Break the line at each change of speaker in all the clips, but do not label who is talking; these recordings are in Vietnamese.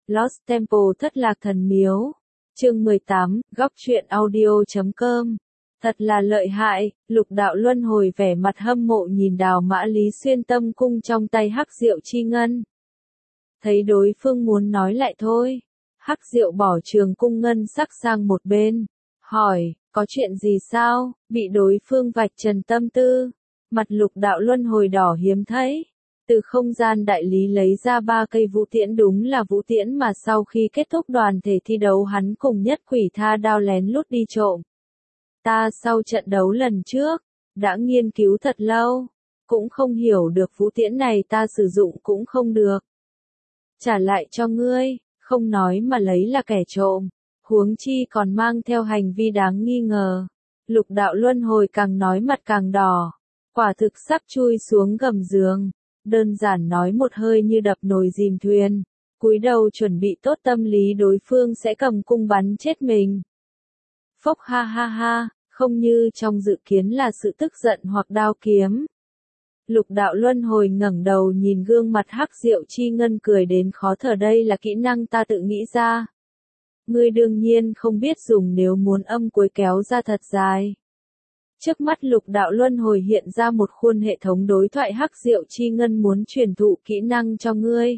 Lost Temple thất lạc thần miếu. Chương 18, góc truyện audio.com. Thật là lợi hại, Lục Đạo Luân Hồi vẻ mặt hâm mộ nhìn Đào Mã Lý xuyên tâm cung trong tay Hắc Diệu Chi Ngân. Thấy đối phương muốn nói lại thôi, Hắc Diệu bỏ trường cung ngân sắc sang một bên, hỏi, có chuyện gì sao, bị đối phương vạch trần tâm tư. Mặt Lục Đạo Luân Hồi đỏ hiếm thấy. Từ không gian đại lý lấy ra 3 cây vũ tiễn, đúng là vũ tiễn mà sau khi kết thúc đoàn thể thi đấu hắn cùng Nhất Quỷ Tha Đao lén lút đi trộm. Ta sau trận đấu lần trước, đã nghiên cứu thật lâu, cũng không hiểu được vũ tiễn này ta sử dụng cũng không được. Trả lại cho ngươi, không nói mà lấy là kẻ trộm, huống chi còn mang theo hành vi đáng nghi ngờ. Lục Đạo Luân Hồi càng nói mặt càng đỏ, quả thực sắp chui xuống gầm giường. Đơn giản nói một hơi như đập nồi dìm thuyền, cúi đầu chuẩn bị tốt tâm lý đối phương sẽ cầm cung bắn chết mình. Phốc ha ha ha, không như trong dự kiến là sự tức giận hoặc đao kiếm. Lục Đạo Luân Hồi ngẩng đầu nhìn gương mặt Hắc Diệu Chi Ngân cười đến khó thở, đây là kỹ năng ta tự nghĩ ra. Ngươi đương nhiên không biết dùng nếu muốn âm cuối kéo ra thật dài. Trước mắt Lục Đạo Luân Hồi hiện ra một khuôn hệ thống đối thoại. Hắc Diệu Chi Ngân muốn truyền thụ kỹ năng cho ngươi.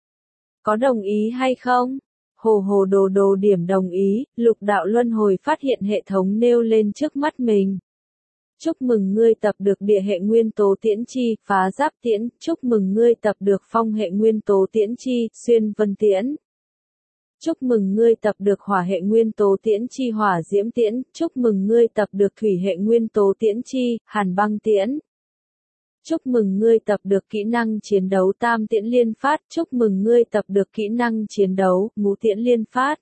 Có đồng ý hay không? Hồ hồ đồ đồ điểm đồng ý. Lục Đạo Luân Hồi phát hiện hệ thống nêu lên trước mắt mình. Chúc mừng ngươi tập được địa hệ nguyên tố tiễn chi, phá giáp tiễn. Chúc mừng ngươi tập được phong hệ nguyên tố tiễn chi, xuyên vân tiễn. Chúc mừng ngươi tập được hỏa hệ nguyên tố tiễn chi, hỏa diễm tiễn. Chúc mừng ngươi tập được thủy hệ nguyên tố tiễn chi, hàn băng tiễn. Chúc mừng ngươi tập được kỹ năng chiến đấu tam tiễn liên phát. Chúc mừng ngươi tập được kỹ năng chiến đấu ngũ tiễn liên phát.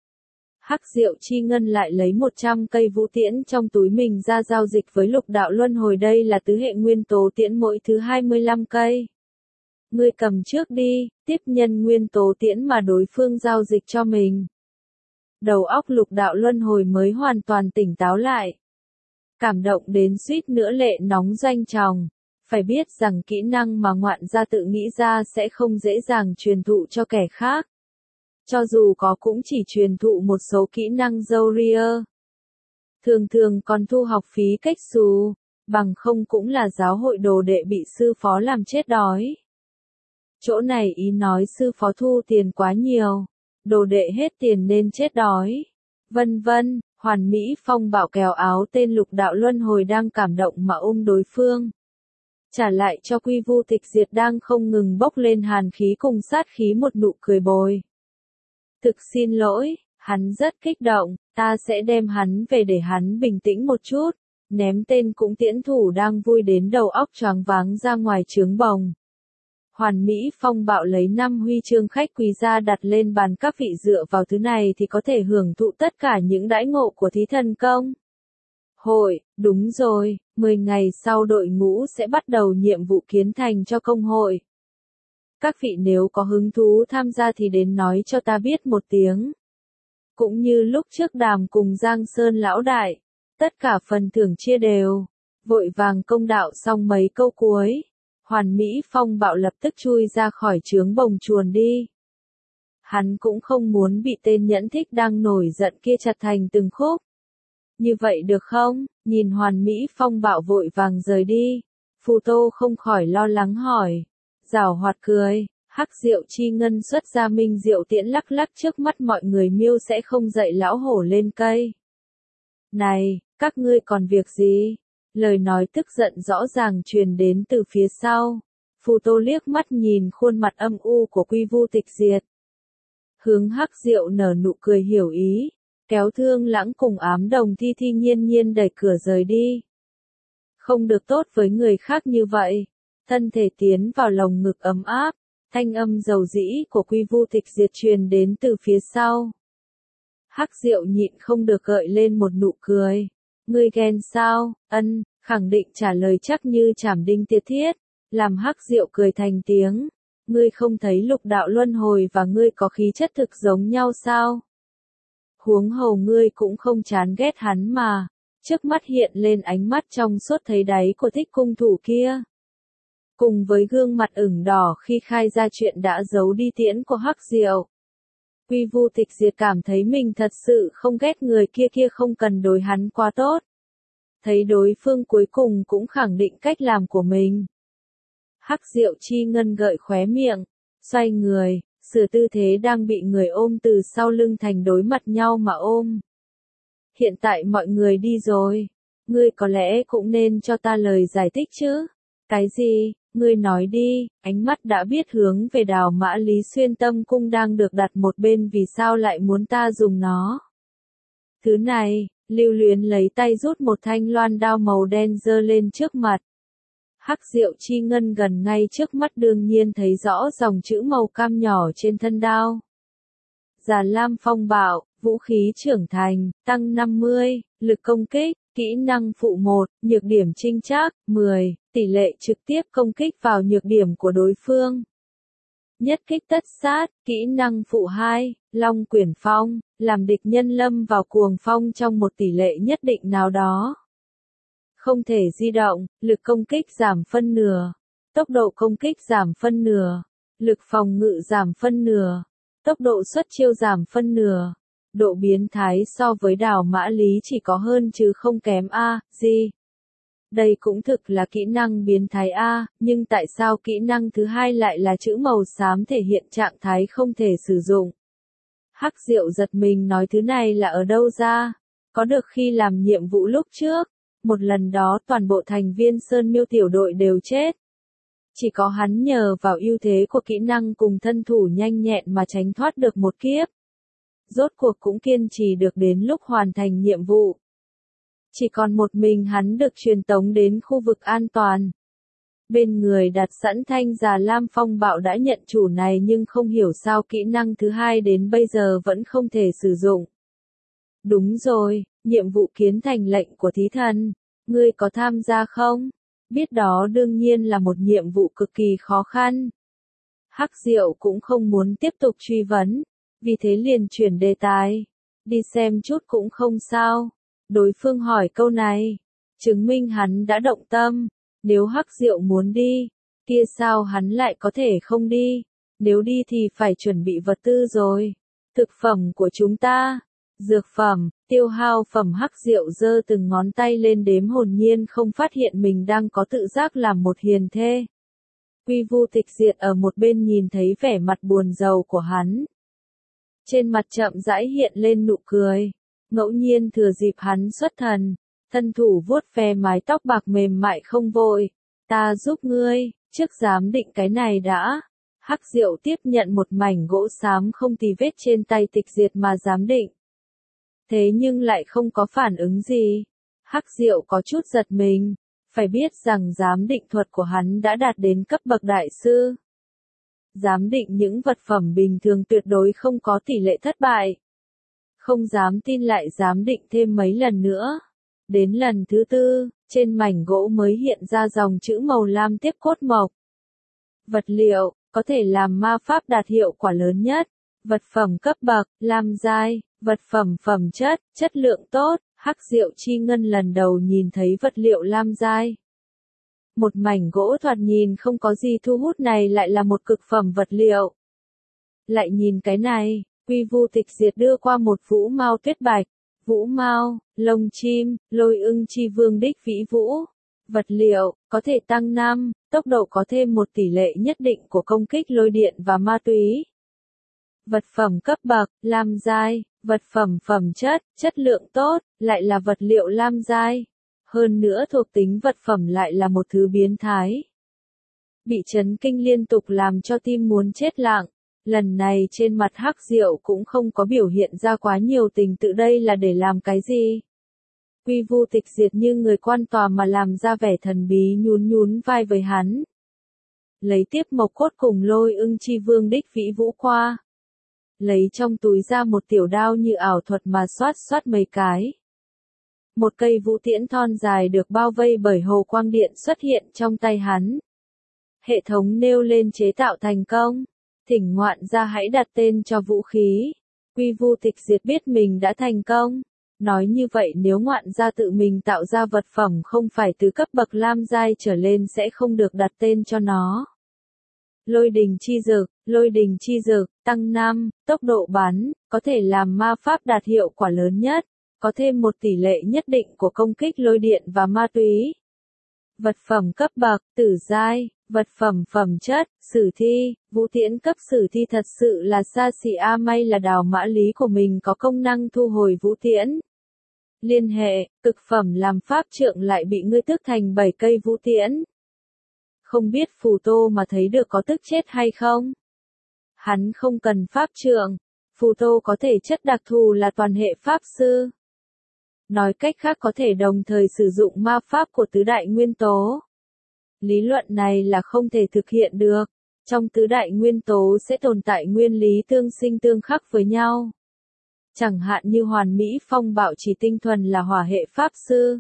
Hắc Diệu Chi Ngân lại lấy 100 cây vũ tiễn trong túi mình ra giao dịch với Lục Đạo Luân Hồi, đây là tứ hệ nguyên tố tiễn mỗi thứ 25 cây. Ngươi cầm trước đi, tiếp nhân nguyên tố tiễn mà đối phương giao dịch cho mình. Đầu óc Lục Đạo Luân Hồi mới hoàn toàn tỉnh táo lại. Cảm động đến suýt nữa lệ nóng doanh tròng. Phải biết rằng kỹ năng mà ngoạn gia tự nghĩ ra sẽ không dễ dàng truyền thụ cho kẻ khác. Cho dù có cũng chỉ truyền thụ một số kỹ năng Zoria. Thường thường còn thu học phí cách xù, bằng không cũng là giáo hội đồ đệ bị sư phó làm chết đói. Chỗ này ý nói sư phó thu tiền quá nhiều, đồ đệ hết tiền nên chết đói. Vân vân, Hoàn Mỹ Phong bạo kéo áo tên Lục Đạo Luân Hồi đang cảm động mà ôm đối phương. Trả lại cho Quy Vu Tịch Diệt đang không ngừng bốc lên hàn khí cùng sát khí một nụ cười bồi. Thực xin lỗi, hắn rất kích động, ta sẽ đem hắn về để hắn bình tĩnh một chút. Ném tên cũng tiễn thủ đang vui đến đầu óc choáng váng ra ngoài trướng bồng. Hoàn Mỹ Phong bạo lấy 5 huy chương khách quý ra đặt lên bàn, các vị dựa vào thứ này thì có thể hưởng thụ tất cả những đãi ngộ của thí thần công hội. Đúng rồi, 10 ngày sau đội ngũ sẽ bắt đầu nhiệm vụ kiến thành cho công hội. Các vị nếu có hứng thú tham gia thì đến nói cho ta biết một tiếng. Cũng như lúc trước đàm cùng Giang Sơn lão đại, tất cả phần thưởng chia đều. Vội vàng công đạo xong mấy câu cuối, Hoàn Mỹ Phong bạo lập tức chui ra khỏi trướng bồng chuồn đi. Hắn cũng không muốn bị tên nhẫn thích đang nổi giận kia chặt thành từng khúc. Như vậy được không? Nhìn Hoàn Mỹ Phong bạo vội vàng rời đi, Phù Tô không khỏi lo lắng hỏi. Giảo hoạt cười, Hắc Diệu Chi Ngân xuất ra minh diệu tiễn lắc lắc trước mắt mọi người, miêu sẽ không dậy lão hổ lên cây. Này, các ngươi còn việc gì? Lời nói tức giận rõ ràng truyền đến từ phía sau. Phù Tô liếc mắt nhìn khuôn mặt âm u của Quy Vu Tịch Diệt. Hướng Hắc Diệu nở nụ cười hiểu ý, kéo Thương Lãng cùng Ám Đồng Thi Thi nhiên nhiên đẩy cửa rời đi. Không được tốt với người khác như vậy. Thân thể tiến vào lồng ngực ấm áp, thanh âm dầu dĩ của Quy Vu Tịch Diệt truyền đến từ phía sau. Hắc Diệu nhịn không được gợi lên một nụ cười. Ngươi ghen sao? Ân, khẳng định trả lời chắc như chảm đinh tiết thiết, làm Hắc Diệu cười thành tiếng. Ngươi không thấy Lục Đạo Luân Hồi và ngươi có khí chất thực giống nhau sao? Huống hồ ngươi cũng không chán ghét hắn mà. Trước mắt hiện lên ánh mắt trong suốt thấy đáy của Thích cung thủ kia. Cùng với gương mặt ửng đỏ khi khai ra chuyện đã giấu đi tiễn của Hắc Diệu. Quy Vu Tịch Diệt cảm thấy mình thật sự không ghét người kia không cần đối hắn quá tốt. Thấy đối phương cuối cùng cũng khẳng định cách làm của mình. Hắc Diệu Chi Ngân gợi khóe miệng, xoay người, sửa tư thế đang bị người ôm từ sau lưng thành đối mặt nhau mà ôm. Hiện tại mọi người đi rồi, ngươi có lẽ cũng nên cho ta lời giải thích chứ. Cái gì, ngươi nói đi, ánh mắt đã biết hướng về Đào Mã Lý Xuyên Tâm Cung đang được đặt một bên, vì sao lại muốn ta dùng nó. Thứ này, Lưu Luyến lấy tay rút một thanh loan đao màu đen giơ lên trước mặt. Hắc Diệu Chi Ngân gần ngay trước mắt đương nhiên thấy rõ dòng chữ màu cam nhỏ trên thân đao. Già Lam Phong Bạo, vũ khí trưởng thành, tăng 50, lực công kích, kỹ năng phụ 1, nhược điểm trinh trác, 10, tỷ lệ trực tiếp công kích vào nhược điểm của đối phương. Nhất kích tất sát, kỹ năng phụ 2, Long Quyển Phong, làm địch nhân lâm vào cuồng phong trong một tỷ lệ nhất định nào đó. Không thể di động, lực công kích giảm phân nửa, tốc độ công kích giảm phân nửa, lực phòng ngự giảm phân nửa, tốc độ xuất chiêu giảm phân nửa. Độ biến thái so với Đào Mã Lý chỉ có hơn chứ không kém a, gì? Đây cũng thực là kỹ năng biến thái a, nhưng tại sao kỹ năng thứ hai lại là chữ màu xám thể hiện trạng thái không thể sử dụng? Hắc Diệu giật mình nói thứ này là ở đâu ra? Có được khi làm nhiệm vụ lúc trước, một lần đó toàn bộ thành viên Sơn Miêu tiểu đội đều chết. Chỉ có hắn nhờ vào ưu thế của kỹ năng cùng thân thủ nhanh nhẹn mà tránh thoát được một kiếp. Rốt cuộc cũng kiên trì được đến lúc hoàn thành nhiệm vụ. Chỉ còn một mình hắn được truyền tống đến khu vực an toàn. Bên người đặt sẵn thanh Già Lam Phong Bạo đã nhận chủ này, nhưng không hiểu sao kỹ năng thứ hai đến bây giờ vẫn không thể sử dụng. Đúng rồi, nhiệm vụ kiến thành lệnh của thí thần, ngươi có tham gia không? Biết đó đương nhiên là một nhiệm vụ cực kỳ khó khăn. Hắc Diệu cũng không muốn tiếp tục truy vấn, vì thế liền chuyển đề tài. Đi xem chút cũng không sao. Đối phương hỏi câu này, chứng minh hắn đã động tâm. Nếu Hắc Diệu muốn đi, kia sao hắn lại có thể không đi? Nếu đi thì phải chuẩn bị vật tư rồi. Thực phẩm của chúng ta, dược phẩm, tiêu hao phẩm. Hắc Diệu giơ từng ngón tay lên đếm, hồn nhiên không phát hiện mình đang có tự giác làm một hiền thê. Quy Vu Tịch Diệt ở một bên nhìn thấy vẻ mặt buồn rầu của hắn. Trên mặt chậm rãi hiện lên nụ cười. Ngẫu nhiên thừa dịp hắn xuất thần, thân thủ vuốt ve mái tóc bạc mềm mại không vội. Ta giúp ngươi, trước giám định cái này đã. Hắc Diệu tiếp nhận một mảnh gỗ xám không tì vết trên tay Tịch Diệt mà giám định. Thế nhưng lại không có phản ứng gì. Hắc Diệu có chút giật mình, phải biết rằng giám định thuật của hắn đã đạt đến cấp bậc đại sư. Giám định những vật phẩm bình thường tuyệt đối không có tỷ lệ thất bại. Không dám tin lại giám định thêm mấy lần nữa. Đến lần thứ tư, trên mảnh gỗ mới hiện ra dòng chữ màu lam tiếp cốt mộc. Vật liệu, có thể làm ma pháp đạt hiệu quả lớn nhất. Vật phẩm cấp bậc, lam giai, vật phẩm phẩm chất, chất lượng tốt. Hắc Diệu Chi Ngân lần đầu nhìn thấy vật liệu lam giai. Một mảnh gỗ thoạt nhìn không có gì thu hút này lại là một cực phẩm vật liệu. Lại nhìn cái này, Quy Vu Tịch Diệt đưa qua một vũ mao tuyết bạch. Vũ mao, lông chim, lôi ưng chi vương đích vĩ vũ. Vật liệu, có thể tăng 5, tốc độ có thêm một tỷ lệ nhất định của công kích lôi điện và ma túy. Vật phẩm cấp bậc, lam giai, vật phẩm phẩm chất, chất lượng tốt, lại là vật liệu lam giai. Hơn nữa thuộc tính vật phẩm lại là một thứ biến thái. Bị chấn kinh liên tục làm cho tim muốn chết lặng. Lần này trên mặt Hắc Diệu cũng không có biểu hiện ra quá nhiều tình tự, đây là để làm cái gì? Quy Vu Tịch Diệt như người quan tòa mà làm ra vẻ thần bí, nhún nhún vai với hắn. Lấy tiếp mộc cốt cùng lôi ưng chi vương đích vĩ vũ qua. Lấy trong túi ra một tiểu đao như ảo thuật mà xoát xoát mấy cái. Một cây vũ tiễn thon dài được bao vây bởi hồ quang điện xuất hiện trong tay hắn. Hệ thống nêu lên chế tạo thành công. Thỉnh ngoạn gia hãy đặt tên cho vũ khí. Quy Vu Tịch Diệt biết mình đã thành công. Nói như vậy nếu ngoạn gia tự mình tạo ra vật phẩm không phải từ cấp bậc lam giai trở lên sẽ không được đặt tên cho nó. Lôi đình chi dược, tăng 5, tốc độ bắn, có thể làm ma pháp đạt hiệu quả lớn nhất, có thêm một tỷ lệ nhất định của công kích lôi điện và ma túy. Vật phẩm cấp bậc, tử giai, vật phẩm phẩm chất, sử thi, vũ tiễn cấp sử thi thật sự là xa xỉ may là đào mã lý của mình có công năng thu hồi vũ tiễn. Liên hệ, cực phẩm làm pháp trượng lại bị ngươi tước thành 7 cây vũ tiễn. Không biết Phù Tô mà thấy được có tức chết hay không? Hắn không cần pháp trượng, Phù Tô có thể chất đặc thù là toàn hệ pháp sư. Nói cách khác có thể đồng thời sử dụng ma pháp của tứ đại nguyên tố. Lý luận này là không thể thực hiện được. Trong tứ đại nguyên tố sẽ tồn tại nguyên lý tương sinh tương khắc với nhau. Chẳng hạn như Hoàn Mỹ Phong Bạo Chỉ tinh thuần là hỏa hệ pháp sư.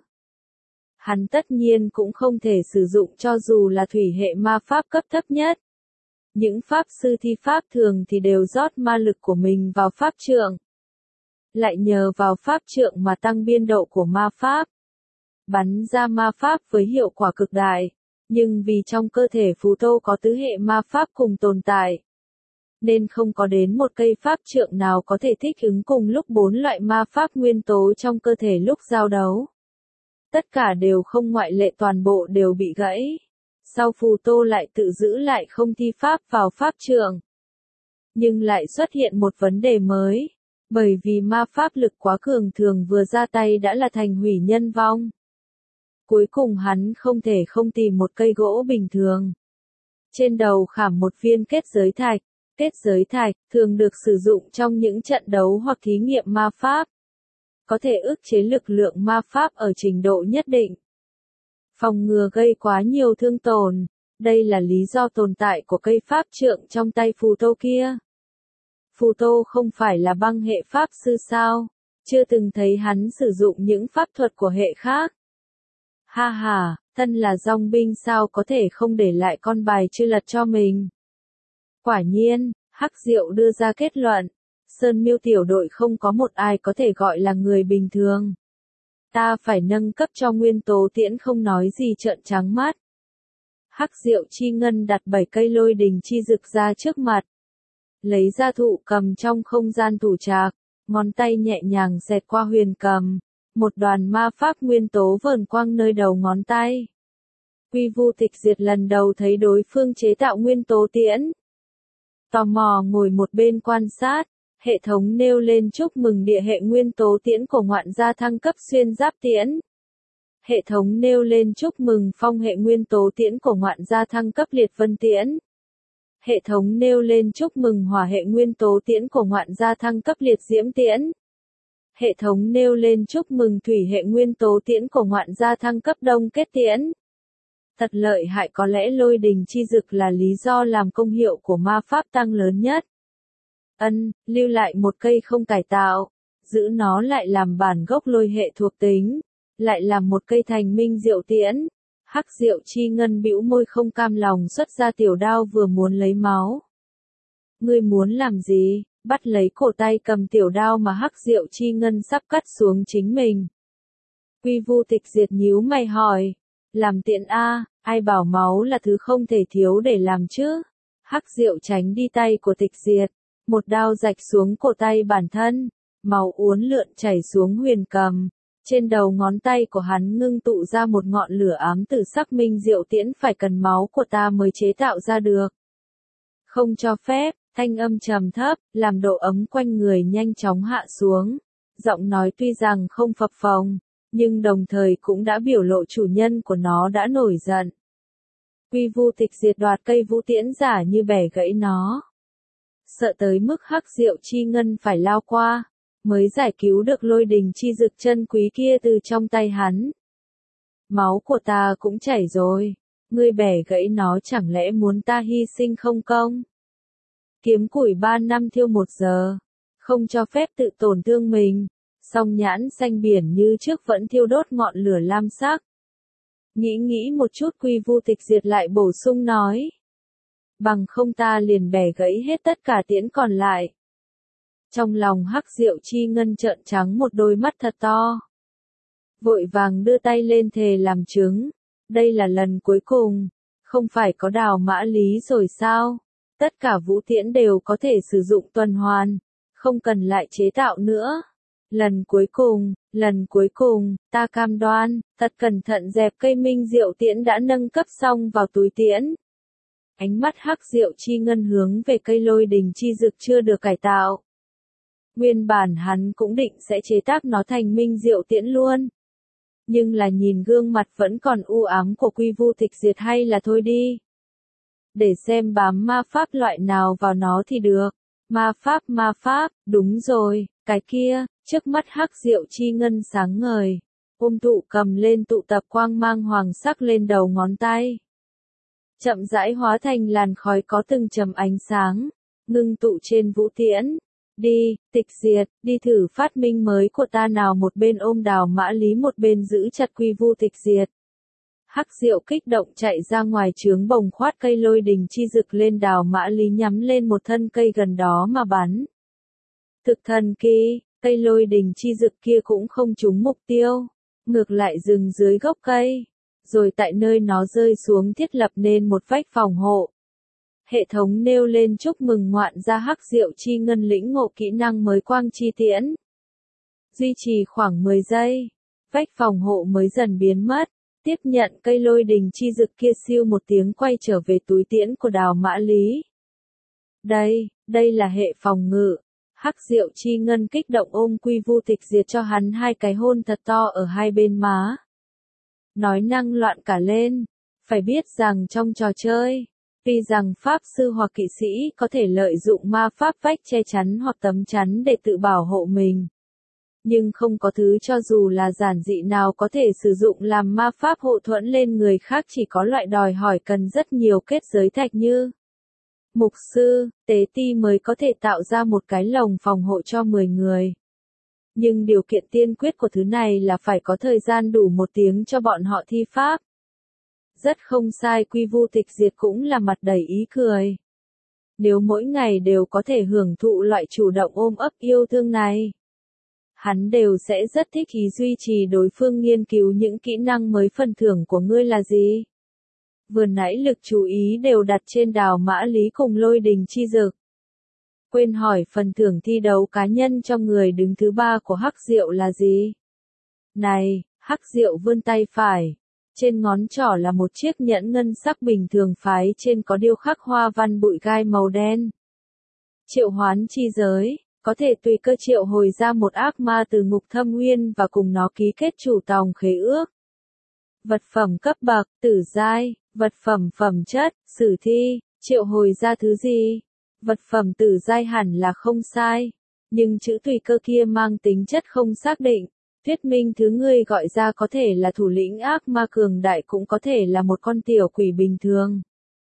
Hắn tất nhiên cũng không thể sử dụng cho dù là thủy hệ ma pháp cấp thấp nhất. Những pháp sư thi pháp thường thì đều rót ma lực của mình vào pháp trượng. Lại nhờ vào pháp trượng mà tăng biên độ của ma pháp. Bắn ra ma pháp với hiệu quả cực đại. Nhưng vì trong cơ thể Phù Tô có tứ hệ ma pháp cùng tồn tại. Nên không có đến một cây pháp trượng nào có thể thích ứng cùng lúc 4 loại ma pháp nguyên tố trong cơ thể lúc giao đấu. Tất cả đều không ngoại lệ toàn bộ đều bị gãy. Sau Phù Tô lại tự giữ lại không thi pháp vào pháp trượng. Nhưng lại xuất hiện một vấn đề mới. Bởi vì ma pháp lực quá cường thường vừa ra tay đã là thành hủy nhân vong. Cuối cùng hắn không thể không tìm một cây gỗ bình thường. Trên đầu khảm một viên kết giới thạch. Kết giới thạch thường được sử dụng trong những trận đấu hoặc thí nghiệm ma pháp. Có thể ức chế lực lượng ma pháp ở trình độ nhất định. Phòng ngừa gây quá nhiều thương tổn. Đây là lý do tồn tại của cây pháp trượng trong tay Phù Tô kia. Phù Tô không phải là băng hệ pháp sư sao? Chưa từng thấy hắn sử dụng những pháp thuật của hệ khác. Ha ha, thân là dòng binh sao có thể không để lại con bài chưa lật cho mình. Quả nhiên, Hắc Diệu đưa ra kết luận. Sơn Miêu tiểu đội không có một ai có thể gọi là người bình thường. Ta phải nâng cấp cho nguyên tố tiễn không nói gì trợn trắng mắt. Hắc Diệu chi ngân đặt 7 cây lôi đình chi dực ra trước mặt. Lấy ra thụ cầm trong không gian thủ trạc, ngón tay nhẹ nhàng xẹt qua huyền cầm. Một đoàn ma pháp nguyên tố vờn quang nơi đầu ngón tay. Quy Vu Tịch Diệt lần đầu thấy đối phương chế tạo nguyên tố tiễn. Tò mò ngồi một bên quan sát, hệ thống nêu lên chúc mừng địa hệ nguyên tố tiễn của ngoạn gia thăng cấp xuyên giáp tiễn. Hệ thống nêu lên chúc mừng phong hệ nguyên tố tiễn của ngoạn gia thăng cấp liệt vân tiễn. Hệ thống nêu lên chúc mừng hỏa hệ nguyên tố tiễn của ngoạn gia thăng cấp liệt diễm tiễn. Hệ thống nêu lên chúc mừng thủy hệ nguyên tố tiễn của ngoạn gia thăng cấp đông kết tiễn. Thật lợi hại, có lẽ lôi đình chi dực là lý do làm công hiệu của ma pháp tăng lớn nhất. Lưu lại một cây không cải tạo, giữ nó lại làm bản gốc lôi hệ thuộc tính, lại làm một cây thành minh diệu tiễn. Hắc Diệu chi ngân bĩu môi không cam lòng xuất ra tiểu đao vừa muốn lấy máu. Ngươi muốn làm gì? Bắt lấy cổ tay cầm tiểu đao mà Hắc Diệu chi ngân sắp cắt xuống chính mình. Quy Vu Tịch Diệt nhíu mày hỏi. Làm tiện ai bảo máu là thứ không thể thiếu để làm chứ? Hắc Diệu tránh đi tay của Tịch Diệt. Một đao rạch xuống cổ tay bản thân. Máu uốn lượn chảy xuống huyền cầm. Trên đầu ngón tay của hắn ngưng tụ ra một ngọn lửa ám tử sắc minh diệu tiễn phải cần máu của ta mới chế tạo ra được. Không cho phép, thanh âm trầm thấp, làm độ ấm quanh người nhanh chóng hạ xuống. Giọng nói tuy rằng không phập phồng, nhưng đồng thời cũng đã biểu lộ chủ nhân của nó đã nổi giận. Quy Vu Tịch Diệt đoạt cây vũ tiễn giả như bẻ gãy nó. Sợ tới mức Hắc Diệu chi ngân phải lao qua, mới giải cứu được lôi đình chi dực chân quý kia từ trong tay hắn. Máu của ta cũng chảy rồi, ngươi bẻ gãy nó chẳng lẽ muốn ta hy sinh không công? Kiếm củi 3 năm thiêu 1 giờ, không cho phép tự tổn thương mình. Song nhãn xanh biển như trước vẫn thiêu đốt ngọn lửa lam sắc. Nghĩ một chút Quy Vu Tịch Diệt lại bổ sung nói. Bằng không ta liền bẻ gãy hết tất cả tiễn còn lại. Trong lòng Hắc Diệu chi ngân trợn trắng một đôi mắt thật to. Vội vàng đưa tay lên thề làm chứng. Đây là lần cuối cùng. Không phải có đào mã lý rồi sao? Tất cả vũ tiễn đều có thể sử dụng tuần hoàn, không cần lại chế tạo nữa. Lần cuối cùng, ta cam đoan, thật cẩn thận dẹp cây minh diệu tiễn đã nâng cấp xong vào túi tiễn. Ánh mắt hắc diệu chi ngân hướng về cây lôi đình chi dực chưa được cải tạo. Nguyên bản hắn cũng định sẽ chế tác nó thành minh diệu tiễn luôn. Nhưng là nhìn gương mặt vẫn còn u ám của Quy Vu Tịch Diệt hay là thôi đi. Để xem bám ma pháp loại nào vào nó thì được. Ma pháp, đúng rồi, cái kia, trước mắt hắc diệu chi ngân sáng ngời. Ôm tụ cầm lên tụ tập quang mang hoàng sắc lên đầu ngón tay. Chậm rãi hóa thành làn khói có từng chấm ánh sáng, ngưng tụ trên vũ tiễn. Đi, Tịch Diệt, đi thử phát minh mới của ta nào, một bên ôm đào mã lý một bên giữ chặt Quy Vu Tịch Diệt. Hắc diệu kích động chạy ra ngoài trướng bồng khoát cây lôi đình chi dực lên đào mã lý nhắm lên một thân cây gần đó mà bắn. Thực thần kỳ, cây lôi đình chi dực kia cũng không trúng mục tiêu, ngược lại dừng dưới gốc cây, rồi tại nơi nó rơi xuống thiết lập nên một vách phòng hộ. Hệ thống nêu lên chúc mừng ngoạn gia hắc diệu chi ngân lĩnh ngộ kỹ năng mới quang chi tiễn. Duy trì khoảng 10 giây, vách phòng hộ mới dần biến mất. Tiếp nhận cây lôi đình chi dực kia siêu một tiếng quay trở về túi tiễn của đào mã lý. Đây là hệ phòng ngự. Hắc diệu chi ngân kích động ôm Quy Vu Tịch Diệt cho hắn hai cái hôn thật to ở hai bên má. Nói năng loạn cả lên. Phải biết rằng trong trò chơi, tuy rằng pháp sư hoặc kỵ sĩ có thể lợi dụng ma pháp vách che chắn hoặc tấm chắn để tự bảo hộ mình. Nhưng không có thứ cho dù là giản dị nào có thể sử dụng làm ma pháp hộ thuẫn lên người khác, chỉ có loại đòi hỏi cần rất nhiều kết giới thạch như mục sư, tế ti mới có thể tạo ra một cái lồng phòng hộ cho 10 người. Nhưng điều kiện tiên quyết của thứ này là phải có thời gian đủ 1 tiếng cho bọn họ thi pháp. Rất không sai, Quy Vu Tịch Diệt cũng là mặt đầy ý cười. Nếu mỗi ngày đều có thể hưởng thụ loại chủ động ôm ấp yêu thương này, hắn đều sẽ rất thích ý duy trì đối phương nghiên cứu những kỹ năng mới. Phần thưởng của ngươi là gì? Vừa nãy lực chú ý đều đặt trên đào mã lý cùng lôi đình chi dực. Quên hỏi phần thưởng thi đấu cá nhân cho người đứng thứ 3 của hắc diệu là gì? Này, hắc diệu vươn tay phải. Trên ngón trỏ là một chiếc nhẫn ngân sắc bình thường, phái trên có điêu khắc hoa văn bụi gai màu đen. Triệu hoán chi giới. Có thể tùy cơ triệu hồi ra một ác ma từ ngục thâm nguyên và cùng nó ký kết chủ tòng khế ước. Vật phẩm cấp bậc, tử giai, vật phẩm phẩm chất, sử thi, triệu hồi ra thứ gì? Vật phẩm tử giai hẳn là không sai, nhưng chữ tùy cơ kia mang tính chất không xác định. Thuyết minh thứ ngươi gọi ra có thể là thủ lĩnh ác ma cường đại, cũng có thể là một con tiểu quỷ bình thường.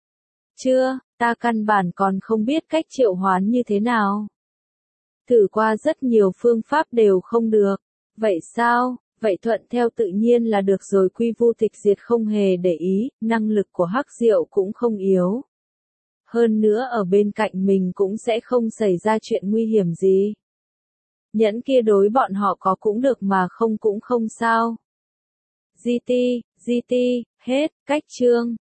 Chưa, ta căn bản còn không biết cách triệu hoán như thế nào. Thử qua rất nhiều phương pháp đều không được. Vậy sao? Vậy thuận theo tự nhiên là được rồi. Quy Vu Tịch Diệt không hề để ý, năng lực của hắc diệu cũng không yếu. Hơn nữa ở bên cạnh mình cũng sẽ không xảy ra chuyện nguy hiểm gì. Nhẫn kia đối bọn họ có cũng được mà không cũng không sao. GT, hết, cách chương.